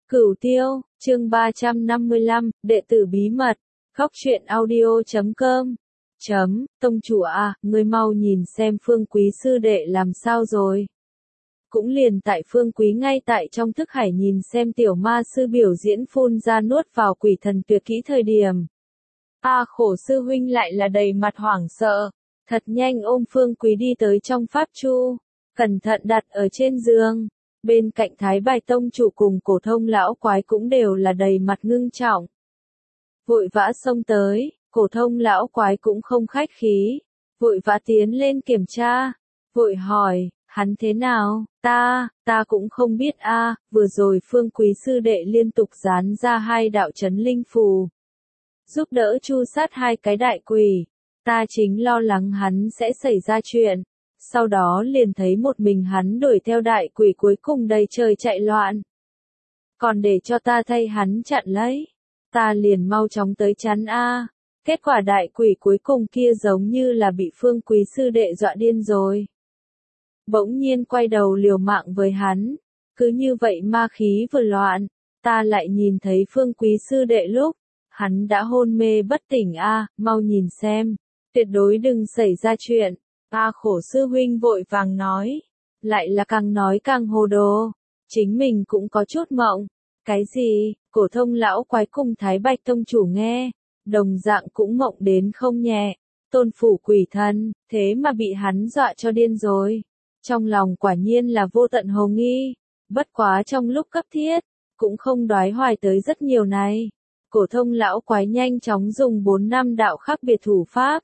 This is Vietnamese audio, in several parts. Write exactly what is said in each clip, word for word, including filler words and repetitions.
Cửu Tiêu, chương ba trăm năm mươi lăm, đệ tử bí mật, khóc chuyện audio chấm com. Chấm, tông chủ à, ngươi mau nhìn xem Phương Quý sư đệ làm sao rồi. Cũng liền tại Phương Quý ngay tại trong thức hải nhìn xem tiểu ma sư biểu diễn phun ra nuốt vào quỷ thần tuyệt kỹ thời điểm. A khổ sư huynh lại là đầy mặt hoảng sợ, thật nhanh ôm Phương Quý đi tới trong pháp chu, cẩn thận đặt ở trên giường. Bên cạnh Thái Bạch tông chủ cùng Cổ Thông lão quái cũng đều là đầy mặt ngưng trọng. Vội vã xông tới, Cổ Thông lão quái cũng không khách khí, vội vã tiến lên kiểm tra, vội hỏi, hắn thế nào, ta, ta cũng không biết a, vừa rồi Phương Quý sư đệ liên tục dán ra hai đạo chấn linh phù, giúp đỡ chu sát hai cái đại quỷ, ta chính lo lắng hắn sẽ xảy ra chuyện. Sau đó liền thấy một mình hắn đuổi theo đại quỷ cuối cùng đầy trời chạy loạn. Còn để cho ta thay hắn chặn lấy. Ta liền mau chóng tới chắn a. Kết quả đại quỷ cuối cùng kia giống như là bị Phương Quý sư đệ dọa điên rồi. Bỗng nhiên quay đầu liều mạng với hắn. Cứ như vậy ma khí vừa loạn. Ta lại nhìn thấy Phương Quý sư đệ lúc. Hắn đã hôn mê bất tỉnh a, mau nhìn xem. Tuyệt đối đừng xảy ra chuyện. A khổ sư huynh vội vàng nói, lại là càng nói càng hồ đồ, chính mình cũng có chút mộng, cái gì, Cổ Thông lão quái cùng Thái Bạch tông chủ nghe, đồng dạng cũng mộng đến không nhẹ, tôn phủ quỷ thần, thế mà bị hắn dọa cho điên rồi, trong lòng quả nhiên là vô tận hồ nghi, bất quá trong lúc cấp thiết, cũng không đoái hoài tới rất nhiều này, Cổ Thông lão quái nhanh chóng dùng bốn năm đạo khác biệt thủ pháp.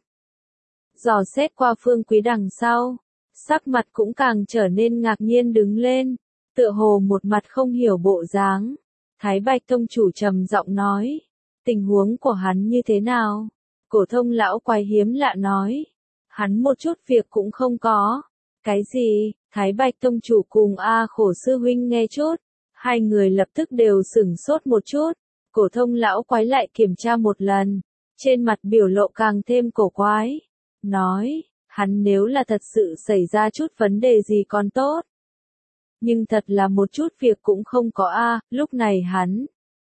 Dò xét qua Phương Quý đằng sau, sắc mặt cũng càng trở nên ngạc nhiên đứng lên, tựa hồ một mặt không hiểu bộ dáng. Thái Bạch tông chủ trầm giọng nói, tình huống của hắn như thế nào? Cổ Thông lão quái hiếm lạ nói, hắn một chút việc cũng không có. Cái gì? Thái Bạch tông chủ cùng A khổ sư huynh nghe chút, hai người lập tức đều sửng sốt một chút. Cổ Thông lão quái lại kiểm tra một lần, trên mặt biểu lộ càng thêm cổ quái. Nói, hắn nếu là thật sự xảy ra chút vấn đề gì còn tốt. Nhưng thật là một chút việc cũng không có a, lúc này hắn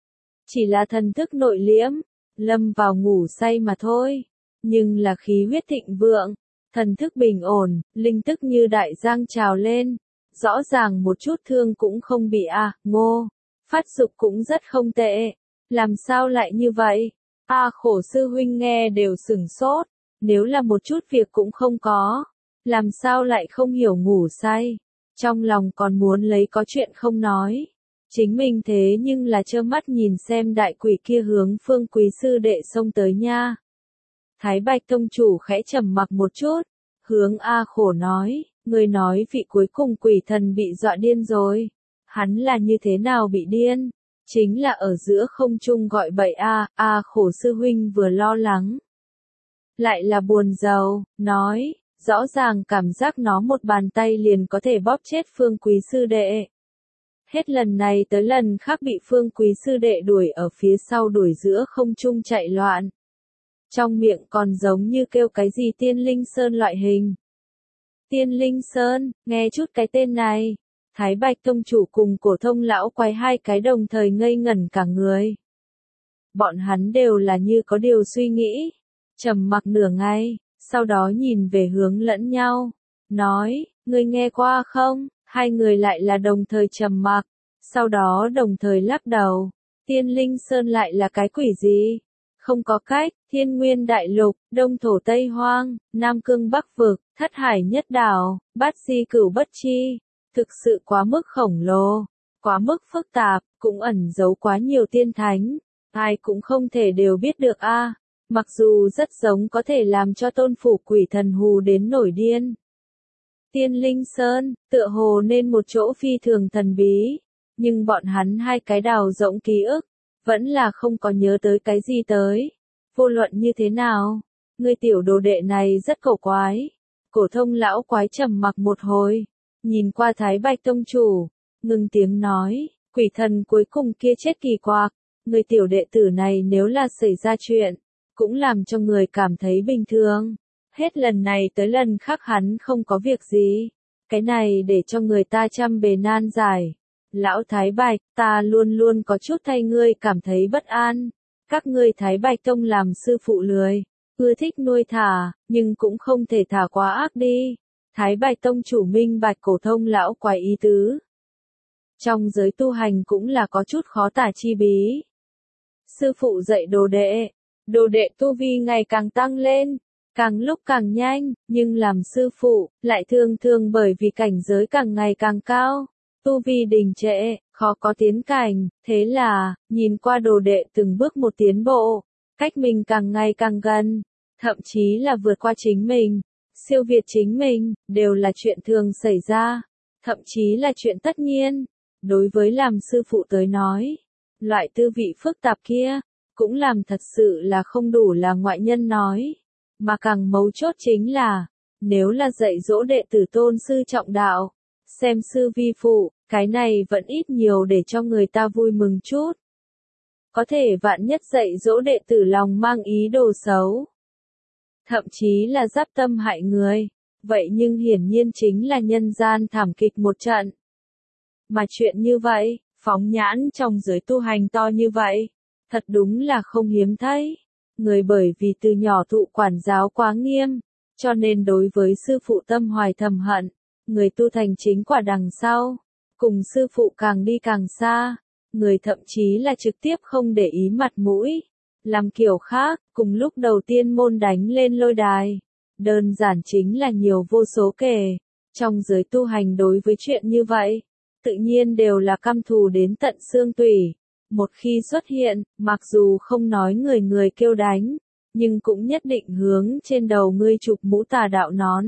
chỉ là thần thức nội liễm, lâm vào ngủ say mà thôi. Nhưng là khí huyết thịnh vượng, thần thức bình ổn, linh tức như đại giang trào lên, rõ ràng một chút thương cũng không bị a, ngô, phát dục cũng rất không tệ. Làm sao lại như vậy? A khổ sư huynh nghe đều sửng sốt. Nếu là một chút việc cũng không có, làm sao lại không hiểu ngủ say, trong lòng còn muốn lấy có chuyện không nói. Chính mình thế nhưng là trơ mắt nhìn xem đại quỷ kia hướng Phương Quý sư đệ xông tới nha. Thái Bạch tông chủ khẽ trầm mặc một chút, hướng A khổ nói, người nói vị cuối cùng quỷ thần bị dọa điên rồi. Hắn là như thế nào bị điên? Chính là ở giữa không trung gọi bậy A, A khổ sư huynh vừa lo lắng. Lại là buồn rầu, nói, rõ ràng cảm giác nó một bàn tay liền có thể bóp chết Phương Quý sư đệ. Hết lần này tới lần khác bị Phương Quý sư đệ đuổi ở phía sau đuổi giữa không trung chạy loạn. Trong miệng còn giống như kêu cái gì Tiên Linh Sơn loại hình. Tiên Linh Sơn, nghe chút cái tên này, Thái Bạch tông chủ cùng Cổ Thông lão quái hai cái đồng thời ngây ngẩn cả người. Bọn hắn đều là như có điều suy nghĩ. Trầm mặc nửa ngày, sau đó nhìn về hướng lẫn nhau, nói, ngươi nghe qua không? Hai người lại là đồng thời trầm mặc, sau đó đồng thời lắc đầu, Tiên Linh Sơn lại là cái quỷ gì? Không có cách, Thiên Nguyên Đại Lục, Đông Thổ Tây Hoang, Nam Cương Bắc Vực, Thất Hải Nhất Đảo, Bát Di Cửu Bất Chi, thực sự quá mức khổng lồ, quá mức phức tạp, cũng ẩn giấu quá nhiều tiên thánh, ai cũng không thể đều biết được a. À. Mặc dù rất giống có thể làm cho tôn phủ quỷ thần hù đến nổi điên. Tiên Linh Sơn, tựa hồ nên một chỗ phi thường thần bí, nhưng bọn hắn hai cái đào rỗng ký ức, vẫn là không có nhớ tới cái gì tới. Vô luận như thế nào, người tiểu đồ đệ này rất cổ quái. Cổ Thông lão quái trầm mặc một hồi, nhìn qua Thái Bạch tông chủ, ngừng tiếng nói, quỷ thần cuối cùng kia chết kỳ quặc, người tiểu đệ tử này nếu là xảy ra chuyện, cũng làm cho người cảm thấy bình thường. Hết lần này tới lần khác hắn không có việc gì. Cái này để cho người ta trăm bề nan giải. Lão Thái Bạch, ta luôn luôn có chút thay ngươi cảm thấy bất an. Các ngươi Thái Bạch Tông làm sư phụ lười, ưa thích nuôi thả, nhưng cũng không thể thả quá ác đi. Thái Bạch Tông chủ minh bạch Cổ Thông lão quái ý tứ. Trong giới tu hành cũng là có chút khó tả chi bí. Sư phụ dạy đồ đệ, đồ đệ tu vi ngày càng tăng lên, càng lúc càng nhanh, nhưng làm sư phụ, lại thường thường bởi vì cảnh giới càng ngày càng cao, tu vi đình trệ, khó có tiến cảnh, thế là, nhìn qua đồ đệ từng bước một tiến bộ, cách mình càng ngày càng gần, thậm chí là vượt qua chính mình, siêu việt chính mình, đều là chuyện thường xảy ra, thậm chí là chuyện tất nhiên. Đối với làm sư phụ tới nói, loại tư vị phức tạp kia, cũng làm thật sự là không đủ là ngoại nhân nói, mà càng mấu chốt chính là, nếu là dạy dỗ đệ tử tôn sư trọng đạo, xem sư vi phụ, cái này vẫn ít nhiều để cho người ta vui mừng chút. Có thể vạn nhất dạy dỗ đệ tử lòng mang ý đồ xấu, thậm chí là giáp tâm hại người, vậy nhưng hiển nhiên chính là nhân gian thảm kịch một trận. Mà chuyện như vậy, phóng nhãn trong giới tu hành to như vậy, thật đúng là không hiếm thấy. Người bởi vì từ nhỏ thụ quản giáo quá nghiêm, cho nên đối với sư phụ tâm hoài thầm hận, người tu thành chính quả đằng sau, cùng sư phụ càng đi càng xa, người thậm chí là trực tiếp không để ý mặt mũi, làm kiểu khác, cùng lúc đầu tiên môn đánh lên lôi đài. Đơn giản chính là nhiều vô số kể, trong giới tu hành đối với chuyện như vậy, tự nhiên đều là căm thù đến tận xương tủy. Một khi xuất hiện, mặc dù không nói người người kêu đánh, nhưng cũng nhất định hướng trên đầu ngươi chụp mũ tà đạo nón.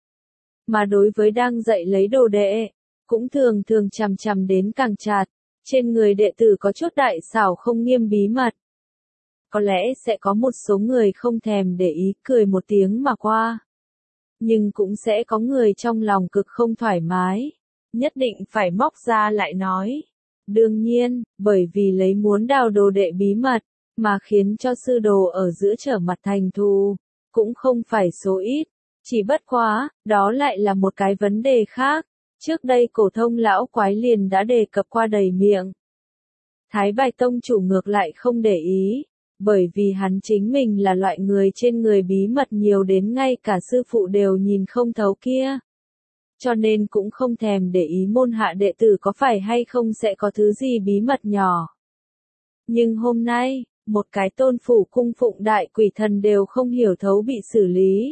Mà đối với đang dạy lấy đồ đệ, cũng thường thường chằm chằm đến càng chặt, trên người đệ tử có chút đại xảo không nghiêm bí mật. Có lẽ sẽ có một số người không thèm để ý cười một tiếng mà qua. Nhưng cũng sẽ có người trong lòng cực không thoải mái, nhất định phải móc ra lại nói. Đương nhiên, bởi vì lấy muốn đào đồ đệ bí mật, mà khiến cho sư đồ ở giữa trở mặt thành thù, cũng không phải số ít. Chỉ bất quá, đó lại là một cái vấn đề khác. Trước đây Cổ Thông lão quái liền đã đề cập qua đầy miệng. Thái Bạch Tông chủ ngược lại không để ý, bởi vì hắn chính mình là loại người trên người bí mật nhiều đến ngay cả sư phụ đều nhìn không thấu kia. Cho nên cũng không thèm để ý môn hạ đệ tử có phải hay không sẽ có thứ gì bí mật nhỏ. Nhưng hôm nay, một cái tôn phủ cung phụng đại quỷ thần đều không hiểu thấu bị xử lý.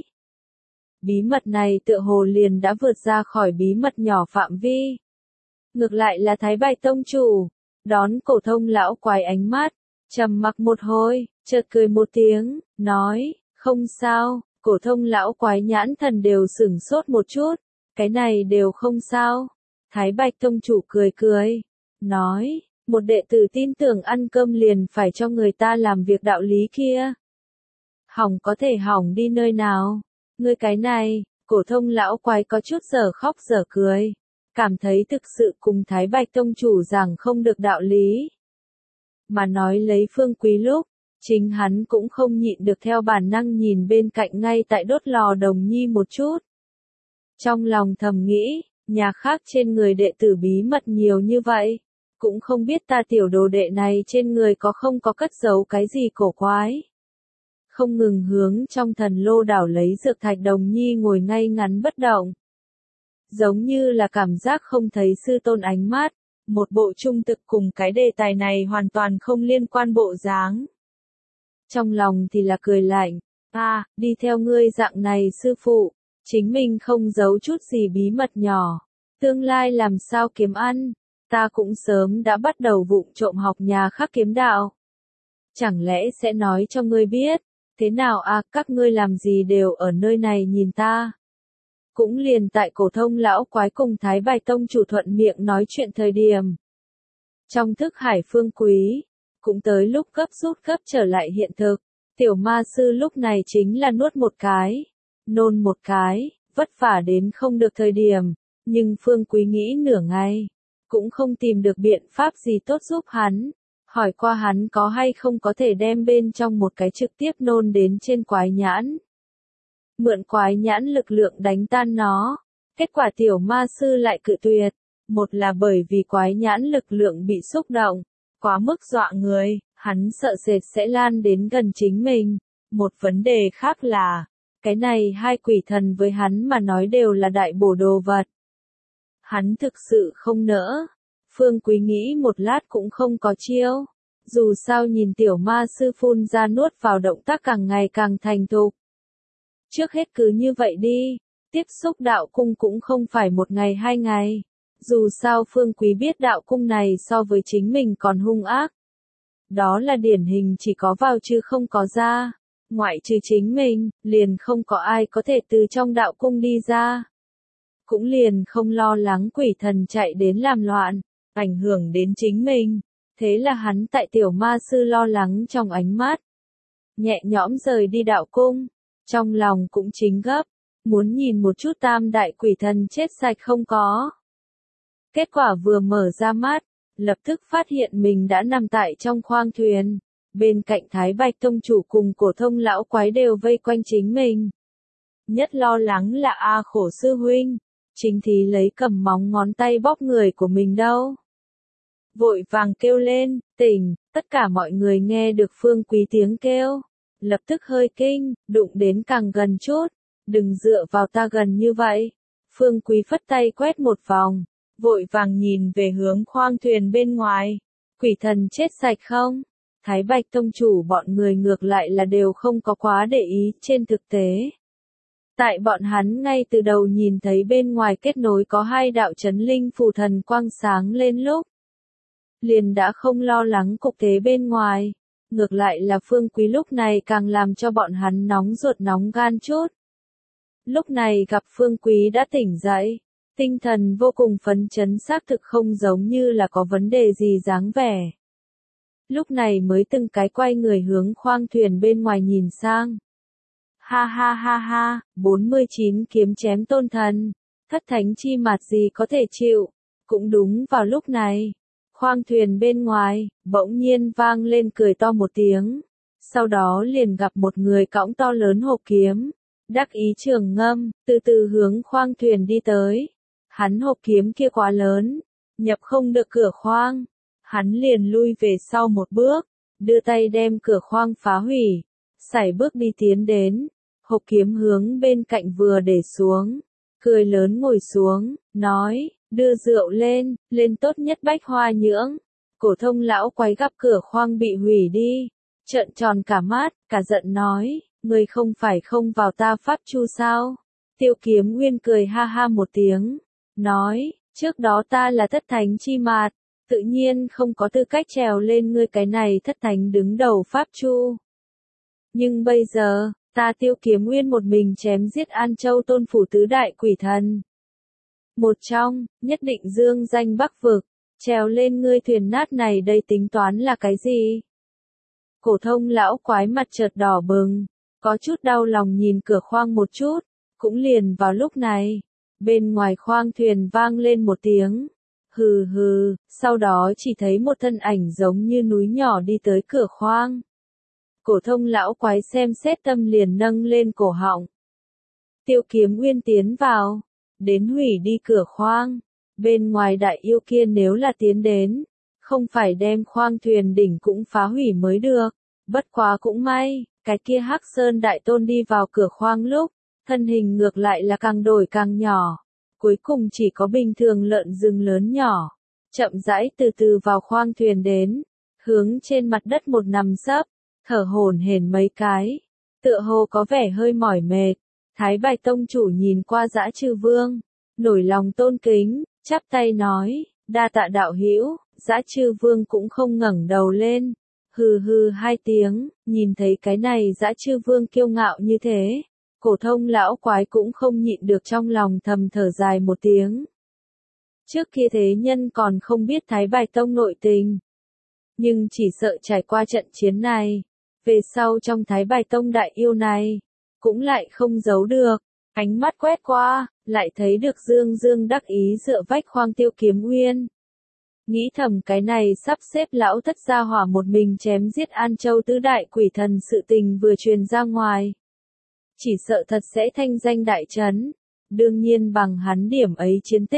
Bí mật này tựa hồ liền đã vượt ra khỏi bí mật nhỏ phạm vi. Ngược lại là Thái Bạch Tông chủ, đón Cổ Thông lão quái ánh mắt, trầm mặc một hồi, chợt cười một tiếng, nói, không sao. Cổ Thông lão quái nhãn thần đều sửng sốt một chút, cái này đều không sao. Thái Bạch Tông chủ cười cười, nói, một đệ tử tin tưởng ăn cơm liền phải cho người ta làm việc đạo lý kia. Hỏng có thể hỏng đi nơi nào, ngươi cái này. Cổ Thông lão quái có chút dở khóc dở cười, cảm thấy thực sự cùng Thái Bạch Tông chủ rằng không được đạo lý. Mà nói lấy Phương Quý lúc, chính hắn cũng không nhịn được theo bản năng nhìn bên cạnh ngay tại đốt lò đồng nhi một chút. Trong lòng thầm nghĩ, nhà khác trên người đệ tử bí mật nhiều như vậy, cũng không biết ta tiểu đồ đệ này trên người có không có cất giấu cái gì cổ quái. Không ngừng hướng trong thần lô đảo lấy dược thạch đồng nhi ngồi ngay ngắn bất động. Giống như là cảm giác không thấy sư tôn ánh mắt, một bộ trung thực cùng cái đề tài này hoàn toàn không liên quan bộ dáng. Trong lòng thì là cười lạnh, à, đi theo ngươi dạng này sư phụ, chính mình không giấu chút gì bí mật nhỏ, tương lai làm sao kiếm ăn, ta cũng sớm đã bắt đầu vụng trộm học nhà khác kiếm đạo. Chẳng lẽ sẽ nói cho ngươi biết, thế nào à, các ngươi làm gì đều ở nơi này nhìn ta. Cũng liền tại Cổ Thông lão quái cùng Thái Bạch Tông chủ thuận miệng nói chuyện thời điểm. Trong thức hải Phương Quý, cũng tới lúc gấp rút gấp trở lại hiện thực, tiểu ma sư lúc này chính là nuốt một cái, nôn một cái, vất vả đến không được thời điểm, nhưng Phương Quý nghĩ nửa ngày, cũng không tìm được biện pháp gì tốt giúp hắn, hỏi qua hắn có hay không có thể đem bên trong một cái trực tiếp nôn đến trên quái nhãn. Mượn quái nhãn lực lượng đánh tan nó, kết quả tiểu ma sư lại cự tuyệt, Một là bởi vì quái nhãn lực lượng bị xúc động, quá mức dọa người, hắn sợ sệt sẽ lan đến gần chính mình. Một vấn đề khác là, cái này hai quỷ thần với hắn mà nói đều là đại bổ đồ vật. Hắn thực sự không nỡ. Phương Quý nghĩ một lát cũng không có chiêu. Dù sao nhìn tiểu ma sư phun ra nuốt vào động tác càng ngày càng thành thục. Trước hết cứ như vậy đi, tiếp xúc đạo cung cũng không phải một ngày hai ngày. Dù sao Phương Quý biết đạo cung này so với chính mình còn hung ác. Đó là điển hình chỉ có vào chứ không có ra. Ngoại trừ chính mình, liền không có ai có thể từ trong đạo cung đi ra. Cũng liền không lo lắng quỷ thần chạy đến làm loạn, ảnh hưởng đến chính mình. Thế là hắn tại tiểu ma sư lo lắng trong ánh mắt. Nhẹ nhõm rời đi đạo cung. Trong lòng cũng chính gấp. Muốn nhìn một chút tam đại quỷ thần chết sạch không có. Kết quả vừa mở ra mắt, lập tức phát hiện mình đã nằm tại trong khoang thuyền. Bên cạnh Thái Bạch Tông chủ cùng Cổ Thông lão quái đều vây quanh chính mình. Nhất lo lắng là A Khổ sư huynh. Chính Thí lấy cầm móng ngón tay bóp người của mình đâu. Vội vàng kêu lên, tỉnh, tất cả mọi người nghe được Phương Quý tiếng kêu. Lập tức hơi kinh, đụng đến càng gần chút. Đừng dựa vào ta gần như vậy. Phương Quý phất tay quét một vòng. Vội vàng nhìn về hướng khoang thuyền bên ngoài. Quỷ thần chết sạch không? Thái Bạch Tông chủ bọn người ngược lại là đều không có quá để ý trên thực tế. Tại bọn hắn ngay từ đầu nhìn thấy bên ngoài kết nối có hai đạo chấn linh phù thần quang sáng lên lúc. Liền đã không lo lắng cục thế bên ngoài. Ngược lại là Phương Quý lúc này càng làm cho bọn hắn nóng ruột nóng gan chút. Lúc này gặp Phương Quý đã tỉnh dậy. Tinh thần vô cùng phấn chấn xác thực không giống như là có vấn đề gì dáng vẻ. Lúc này mới từng cái quay người hướng khoang thuyền bên ngoài nhìn sang. Ha ha ha ha, bốn mươi chín kiếm chém tôn thần, thất thánh chi mặt gì có thể chịu. Cũng đúng vào lúc này, khoang thuyền bên ngoài, bỗng nhiên vang lên cười to một tiếng. Sau đó liền gặp một người cõng to lớn hộp kiếm, đắc ý trường ngâm, từ từ hướng khoang thuyền đi tới. Hắn hộp kiếm kia quá lớn, nhập không được cửa khoang. Hắn liền lui về sau một bước, đưa tay đem cửa khoang phá hủy, sải bước đi tiến đến, hộp kiếm hướng bên cạnh vừa để xuống, cười lớn ngồi xuống, nói, đưa rượu lên, lên tốt nhất bách hoa nhưỡng. Cổ Thông lão quái gặp cửa khoang bị hủy đi, trợn tròn cả mắt, cả giận nói, ngươi không phải không vào ta pháp chu sao? Tiêu Kiếm Nguyên cười ha ha một tiếng, nói, trước đó ta là thất thánh chi mạt. Tự nhiên không có tư cách trèo lên ngươi cái này thất thánh đứng đầu pháp chu. Nhưng bây giờ, ta Tiêu Kiếm Nguyên một mình chém giết An Châu Tôn phủ tứ đại quỷ thần. Một trong, nhất định dương danh Bắc vực, trèo lên ngươi thuyền nát này đây tính toán là cái gì? Cổ Thông lão quái mặt chợt đỏ bừng, có chút đau lòng nhìn cửa khoang một chút, cũng liền vào lúc này, bên ngoài khoang thuyền vang lên một tiếng. Hừ hừ, sau đó chỉ thấy một thân ảnh giống như núi nhỏ đi tới cửa khoang. Cổ Thông lão quái xem xét tâm liền nâng lên cổ họng. Tiêu Kiếm Nguyên tiến vào, đến hủy đi cửa khoang. Bên ngoài đại yêu kia nếu là tiến đến, không phải đem khoang thuyền đỉnh cũng phá hủy mới được. Bất quá cũng may, cái kia Hắc Sơn đại tôn đi vào cửa khoang lúc, thân hình ngược lại là càng đổi càng nhỏ. Cuối cùng chỉ có bình thường lợn rừng lớn nhỏ, chậm rãi từ từ vào khoang thuyền đến, hướng trên mặt đất một nằm sấp, thở hổn hển mấy cái, tựa hồ có vẻ hơi mỏi mệt. Thái Bạch Tông chủ nhìn qua Dã Trư Vương, nổi lòng tôn kính, chắp tay nói, đa tạ đạo hữu. Dã Trư Vương cũng không ngẩng đầu lên, hừ hừ hai tiếng, nhìn thấy cái này Dã Trư Vương kiêu ngạo như thế. Cổ Thông lão quái cũng không nhịn được trong lòng thầm thở dài một tiếng. Trước kia thế nhân còn không biết Thái Bạch Tông nội tình. Nhưng chỉ sợ trải qua trận chiến này, về sau trong Thái Bạch Tông đại yêu này, cũng lại không giấu được. Ánh mắt quét qua, lại thấy được Dương Dương đắc ý dựa vách khoang Tiêu Kiếm Nguyên. Nghĩ thầm cái này sắp xếp lão thất gia hỏa một mình chém giết An Châu tứ đại quỷ thần sự tình vừa truyền ra ngoài. Chỉ sợ thật sẽ thanh danh đại chấn. Đương nhiên bằng hắn điểm ấy chiến tích,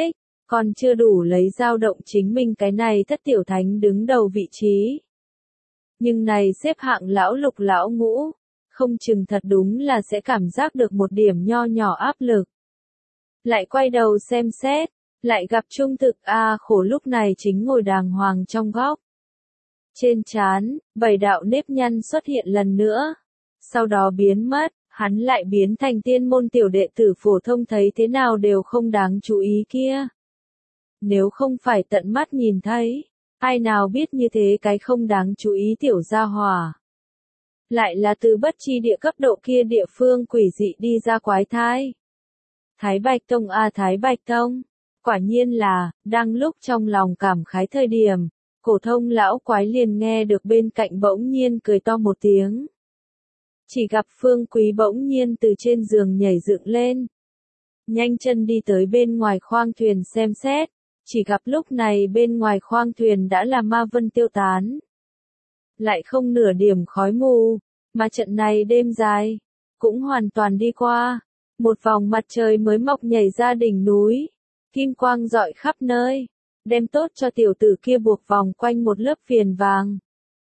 còn chưa đủ lấy dao động chính mình cái này thất tiểu thánh đứng đầu vị trí. Nhưng này xếp hạng lão lục lão ngũ, không chừng thật đúng là sẽ cảm giác được một điểm nho nhỏ áp lực. Lại quay đầu xem xét, lại gặp Trung Thực A Khổ lúc này chính ngồi đàng hoàng trong góc. Trên trán, bảy đạo nếp nhăn xuất hiện lần nữa, sau đó biến mất, hắn lại biến thành tiên môn tiểu đệ tử phổ thông thấy thế nào đều không đáng chú ý kia. Nếu không phải tận mắt nhìn thấy, ai nào biết như thế cái không đáng chú ý tiểu gia hỏa. Lại là từ bất chi địa cấp độ kia địa phương quỷ dị đi ra quái thai. Thái Bạch Tông a Thái Bạch Tông, quả nhiên là, đang lúc trong lòng cảm khái thời điểm, cổ thông lão quái liền nghe được bên cạnh bỗng nhiên cười to một tiếng. Chỉ gặp Phương Quý bỗng nhiên từ trên giường nhảy dựng lên. Nhanh chân đi tới bên ngoài khoang thuyền xem xét, chỉ gặp lúc này bên ngoài khoang thuyền đã là ma vân tiêu tán. Lại không nửa điểm khói mù, mà trận này đêm dài, cũng hoàn toàn đi qua. Một vòng mặt trời mới mọc nhảy ra đỉnh núi, kim quang rọi khắp nơi, đem tốt cho tiểu tử kia buộc vòng quanh một lớp viền vàng.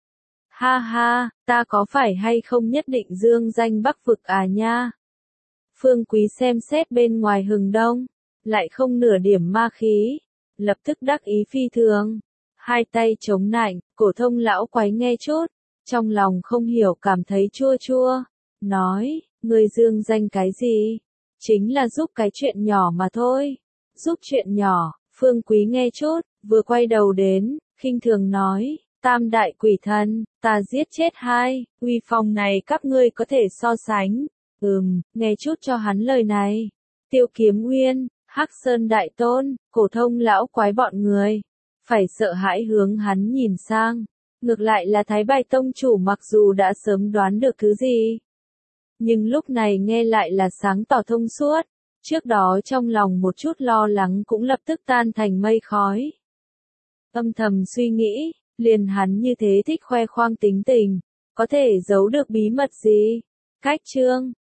Ha ha, ta có phải hay không nhất định dương danh Bắc vực à nha? Phương Quý xem xét bên ngoài hừng đông, lại không nửa điểm ma khí, lập tức đắc ý phi thường. Hai tay chống nạnh, cổ thông lão quái nghe chút, trong lòng không hiểu cảm thấy chua chua, nói, ngươi dương danh cái gì? Chính là giúp cái chuyện nhỏ mà thôi. Giúp chuyện nhỏ, Phương Quý nghe chút, vừa quay đầu đến, khinh thường nói, tam đại quỷ thần, ta giết chết hai, uy phong này các ngươi có thể so sánh. Ừm, nghe chút cho hắn lời này. Tiêu Kiếm Nguyên, Hắc Sơn Đại Tôn, cổ thông lão quái bọn người, phải sợ hãi hướng hắn nhìn sang. Ngược lại là Thái Bạch Tông chủ mặc dù đã sớm đoán được thứ gì, nhưng lúc này nghe lại là sáng tỏ thông suốt, trước đó trong lòng một chút lo lắng cũng lập tức tan thành mây khói. Âm thầm suy nghĩ, liền hắn như thế thích khoe khoang tính tình, có thể giấu được bí mật gì? Cách chương